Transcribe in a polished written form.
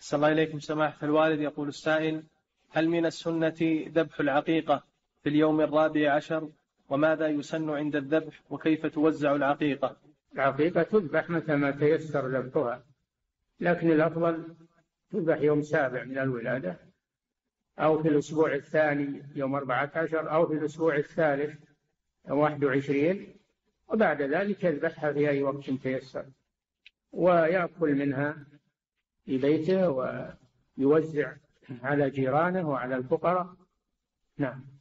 صلى الله إليكم سماحة الوالد. يقول السائل: هل من السنة ذبح العقيقة في اليوم 14؟ وماذا يسن عند الذبح؟ وكيف توزع العقيقة؟ العقيقة تذبح متى ما تيسر ذبحها، لكن الأفضل تذبح يوم 7 من الولادة، أو في الأسبوع الثاني يوم 14، أو في الأسبوع الثالث يوم 21، وبعد ذلك يذبحها في أي وقت تيسر، ويأكل منها في بيته ويوزع على جيرانه وعلى الفقراء. نعم.